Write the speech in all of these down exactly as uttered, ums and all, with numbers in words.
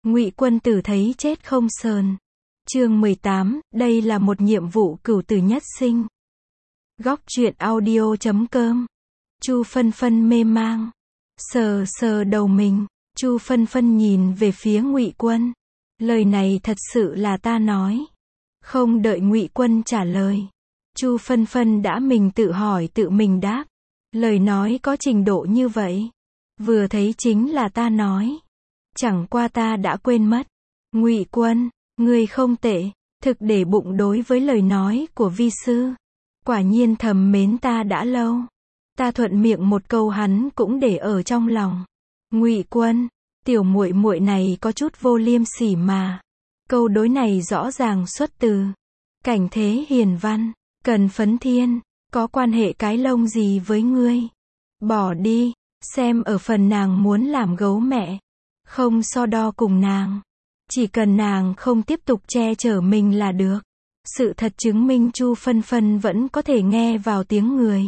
Ngụy Quân Tử thấy chết không sờn. Chương mười tám, đây là một nhiệm vụ cửu tử nhất sinh. Góc truyện audio chấm com. Chu Phân Phân mê mang, sờ sờ đầu mình. Chu Phân Phân nhìn về phía Ngụy Quân. Lời này thật sự là ta nói. Không đợi Ngụy Quân trả lời, Chu Phân Phân đã mình tự hỏi tự mình đáp. Lời nói có trình độ như vậy, vừa thấy chính là ta nói. Chẳng qua ta đã quên mất. Ngụy Quân, ngươi không tệ, thực để bụng đối với lời nói của vi sư. Quả nhiên thầm mến ta đã lâu. Ta thuận miệng một câu hắn cũng để ở trong lòng. Ngụy Quân, tiểu muội muội này có chút vô liêm sỉ mà. Câu đối này rõ ràng xuất từ Cảnh Thế Hiền Văn. Cần Phấn Thiên, có quan hệ cái lông gì với ngươi? Bỏ đi, xem ở phần nàng muốn làm gấu mẹ, không so đo cùng nàng. Chỉ cần nàng không tiếp tục che chở mình là được. Sự thật chứng minh Chu Phân Phân vẫn có thể nghe vào tiếng người.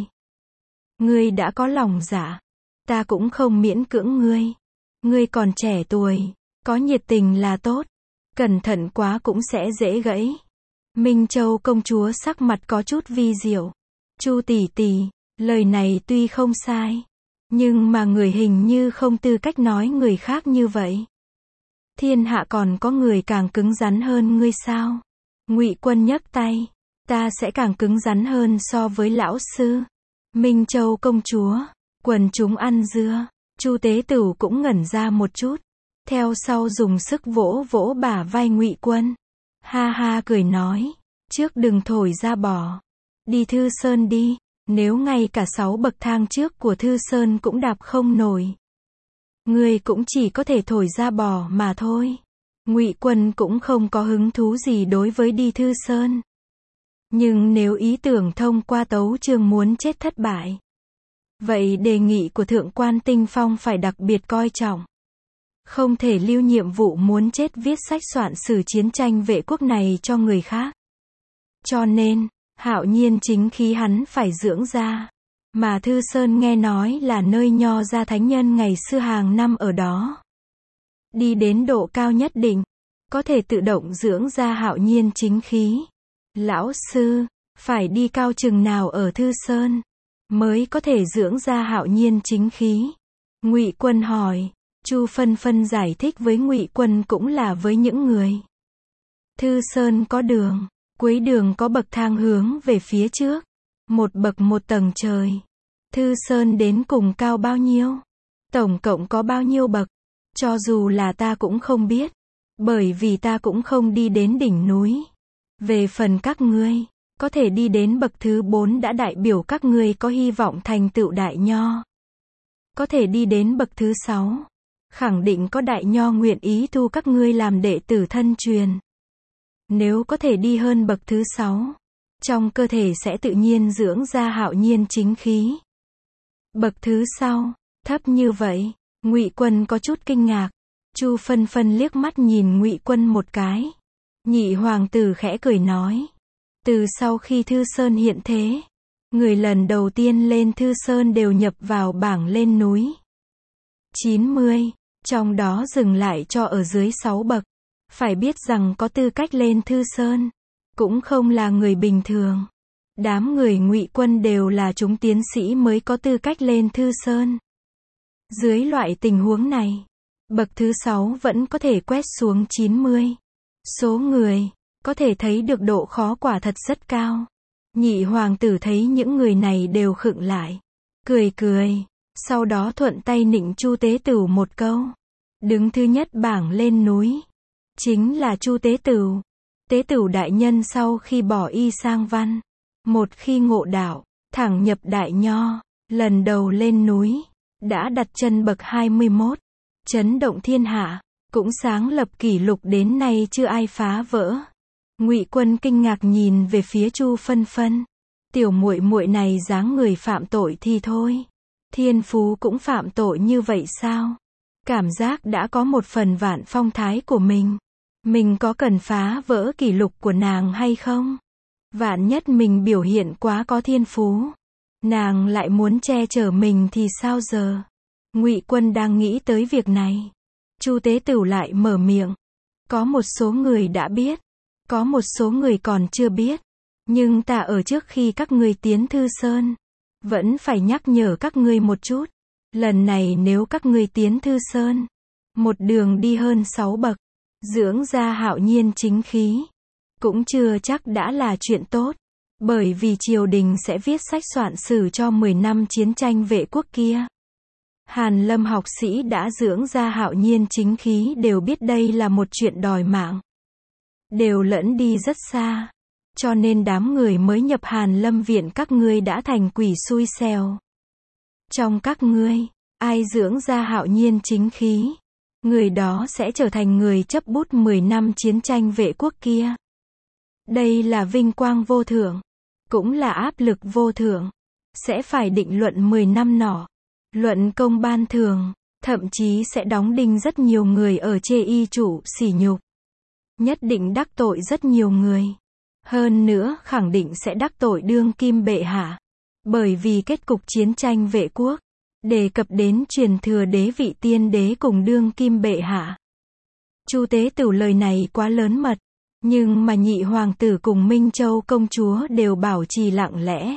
Ngươi đã có lòng dạ, ta cũng không miễn cưỡng ngươi. Ngươi còn trẻ tuổi, có nhiệt tình là tốt. Cẩn thận quá cũng sẽ dễ gãy. Minh Châu công chúa sắc mặt có chút vi diệu. Chu tỷ tỷ, lời này tuy không sai, nhưng mà người hình như không tư cách nói người khác như vậy. Thiên hạ còn có người càng cứng rắn hơn ngươi sao? Ngụy Quân nhấc tay, ta sẽ càng cứng rắn hơn so với lão sư. Minh Châu công chúa, quần chúng ăn dưa. Chu Tế Tửu cũng ngẩn ra một chút, theo sau dùng sức vỗ vỗ bả vai Ngụy Quân. Ha ha cười nói, trước đừng thổi ra bò, đi Thư Sơn đi, nếu ngay cả sáu bậc thang trước của Thư Sơn cũng đạp không nổi, ngươi cũng chỉ có thể thổi ra bò mà thôi. Ngụy Quân cũng không có hứng thú gì đối với đi Thư Sơn. Nhưng nếu ý tưởng thông qua tấu chương muốn chết thất bại, vậy đề nghị của Thượng quan Tinh Phong phải đặc biệt coi trọng. Không thể lưu nhiệm vụ muốn chết viết sách soạn sử chiến tranh vệ quốc này cho người khác. Cho nên, hạo nhiên chính khí hắn phải dưỡng ra. Mà Thư Sơn nghe nói là nơi nho gia thánh nhân ngày xưa hàng năm ở đó. Đi đến độ cao nhất định, có thể tự động dưỡng ra hạo nhiên chính khí. Lão sư, phải đi cao chừng nào ở Thư Sơn, mới có thể dưỡng ra hạo nhiên chính khí? Ngụy Quân hỏi. Chu Phân Phân giải thích với Ngụy Quân cũng là với những người. Thư Sơn có đường, cuối đường có bậc thang hướng về phía trước. Một bậc một tầng trời. Thư Sơn đến cùng cao bao nhiêu? Tổng cộng có bao nhiêu bậc? Cho dù là ta cũng không biết. Bởi vì ta cũng không đi đến đỉnh núi. Về phần các ngươi, có thể đi đến bậc thứ bốn đã đại biểu các ngươi có hy vọng thành tựu đại nho. Có thể đi đến bậc thứ sáu, khẳng định có đại nho nguyện ý thu các ngươi làm đệ tử thân truyền. Nếu có thể đi hơn bậc thứ sáu, trong cơ thể sẽ tự nhiên dưỡng ra hạo nhiên chính khí. Bậc thứ sau, thấp như vậy, Ngụy Quân có chút kinh ngạc. Chu Phân Phân liếc mắt nhìn Ngụy Quân một cái. Nhị hoàng tử khẽ cười nói, từ sau khi Thư Sơn hiện thế, người lần đầu tiên lên Thư Sơn đều nhập vào bảng lên núi. chín mươi, trong đó dừng lại cho ở dưới sáu bậc. Phải biết rằng có tư cách lên Thư Sơn, cũng không là người bình thường. Đám người Ngụy Quân đều là chúng tiến sĩ mới có tư cách lên Thư Sơn. Dưới loại tình huống này, bậc thứ sáu vẫn có thể quét xuống chín mươi. Số người, có thể thấy được độ khó quả thật rất cao. Nhị hoàng tử thấy những người này đều khựng lại, cười cười, sau đó thuận tay nịnh Chu Tế Tửu một câu. Đứng thứ nhất bảng lên núi, chính là Chu Tế Tửu. Tế Tửu đại nhân sau khi bỏ y sang văn, một khi ngộ đạo, thẳng nhập đại nho, lần đầu lên núi, đã đặt chân bậc hai mươi mốt, chấn động thiên hạ, cũng sáng lập kỷ lục đến nay chưa ai phá vỡ. Ngụy Quân kinh ngạc nhìn về phía Chu Phân Phân. Tiểu muội muội này dáng người phạm tội thì thôi, thiên phú cũng phạm tội như vậy sao? Cảm giác đã có một phần vạn phong thái của mình. Mình có cần phá vỡ kỷ lục của nàng hay không? Vạn nhất mình biểu hiện quá có thiên phú, nàng lại muốn che chở mình thì sao giờ? Ngụy Quân đang nghĩ tới việc này. Chu Tế Tửu lại mở miệng. Có một số người đã biết, có một số người còn chưa biết, nhưng ta ở trước khi các ngươi tiến Thư Sơn, vẫn phải nhắc nhở các ngươi một chút. Lần này nếu các ngươi tiến Thư Sơn, một đường đi hơn sáu bậc, dưỡng ra hạo nhiên chính khí, cũng chưa chắc đã là chuyện tốt, bởi vì triều đình sẽ viết sách soạn sử cho mười năm chiến tranh vệ quốc kia. Hàn Lâm học sĩ đã dưỡng ra hạo nhiên chính khí đều biết đây là một chuyện đòi mạng, đều lẫn đi rất xa, cho nên đám người mới nhập Hàn Lâm viện các ngươi đã thành quỷ xui xẻo. Trong các ngươi, ai dưỡng ra hạo nhiên chính khí, người đó sẽ trở thành người chấp bút mười năm chiến tranh vệ quốc kia. Đây là vinh quang vô thượng, cũng là áp lực vô thượng, sẽ phải định luận mười năm nọ, luận công ban thường, thậm chí sẽ đóng đinh rất nhiều người ở chê y chủ sỉ nhục. Nhất định đắc tội rất nhiều người. Hơn nữa khẳng định sẽ đắc tội đương kim bệ hạ. Bởi vì kết cục chiến tranh vệ quốc, đề cập đến truyền thừa đế vị tiên đế cùng đương kim bệ hạ. Chu Tế Tửu lời này quá lớn mật, nhưng mà nhị hoàng tử cùng Minh Châu công chúa đều bảo trì lặng lẽ.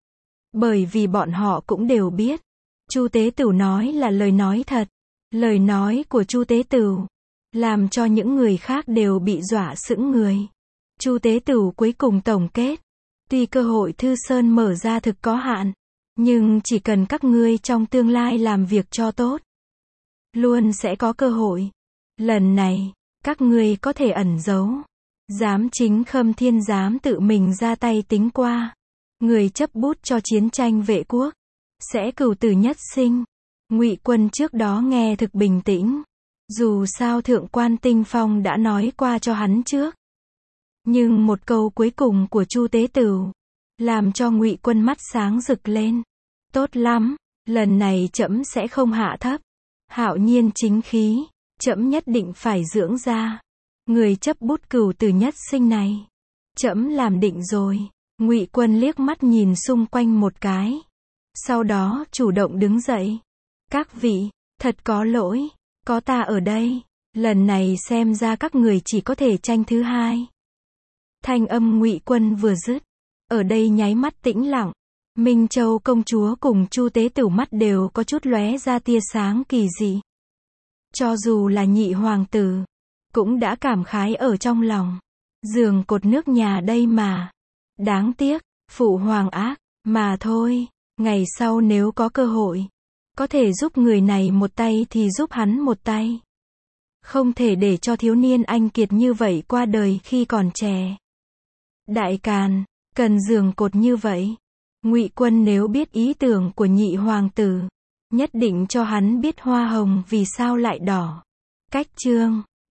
Bởi vì bọn họ cũng đều biết, Chu Tế Tửu nói là lời nói thật. Lời nói của Chu Tế Tửu làm cho những người khác đều bị dọa sững người. Chu Tế Tửu cuối cùng tổng kết, tuy cơ hội Thư Sơn mở ra thực có hạn, nhưng chỉ cần các ngươi trong tương lai làm việc cho tốt, luôn sẽ có cơ hội. Lần này, các ngươi có thể ẩn giấu. Giám chính Khâm Thiên dám tự mình ra tay tính qua. Người chấp bút cho chiến tranh vệ quốc, sẽ cửu tử nhất sinh. Ngụy Quân trước đó nghe thực bình tĩnh. Dù sao Thượng quan Tinh Phong đã nói qua cho hắn trước. Nhưng một câu cuối cùng của Chu Tế Tửu, làm cho Ngụy Quân mắt sáng rực lên. Tốt lắm, lần này trẫm sẽ không hạ thấp. Hạo nhiên chính khí, trẫm nhất định phải dưỡng ra. Người chấp bút cửu tử nhất sinh này, trẫm làm định rồi. Ngụy Quân liếc mắt nhìn xung quanh một cái, sau đó chủ động đứng dậy. Các vị, thật có lỗi, có ta ở đây, lần này xem ra các người chỉ có thể tranh thứ hai. Thanh âm Ngụy Quân vừa dứt, ở đây nháy mắt tĩnh lặng. Minh Châu công chúa cùng Chu Tế Tửu mắt đều có chút lóe ra tia sáng kỳ dị. Cho dù là nhị hoàng tử, cũng đã cảm khái ở trong lòng. Giường cột nước nhà đây mà. Đáng tiếc, phụ hoàng ác, mà thôi. Ngày sau nếu có cơ hội, có thể giúp người này một tay thì giúp hắn một tay. Không thể để cho thiếu niên anh kiệt như vậy qua đời khi còn trẻ. Đại Càn, cần giường cột như vậy. Ngụy Quân nếu biết ý tưởng của nhị hoàng tử, nhất định cho hắn biết hoa hồng vì sao lại đỏ. Cách chương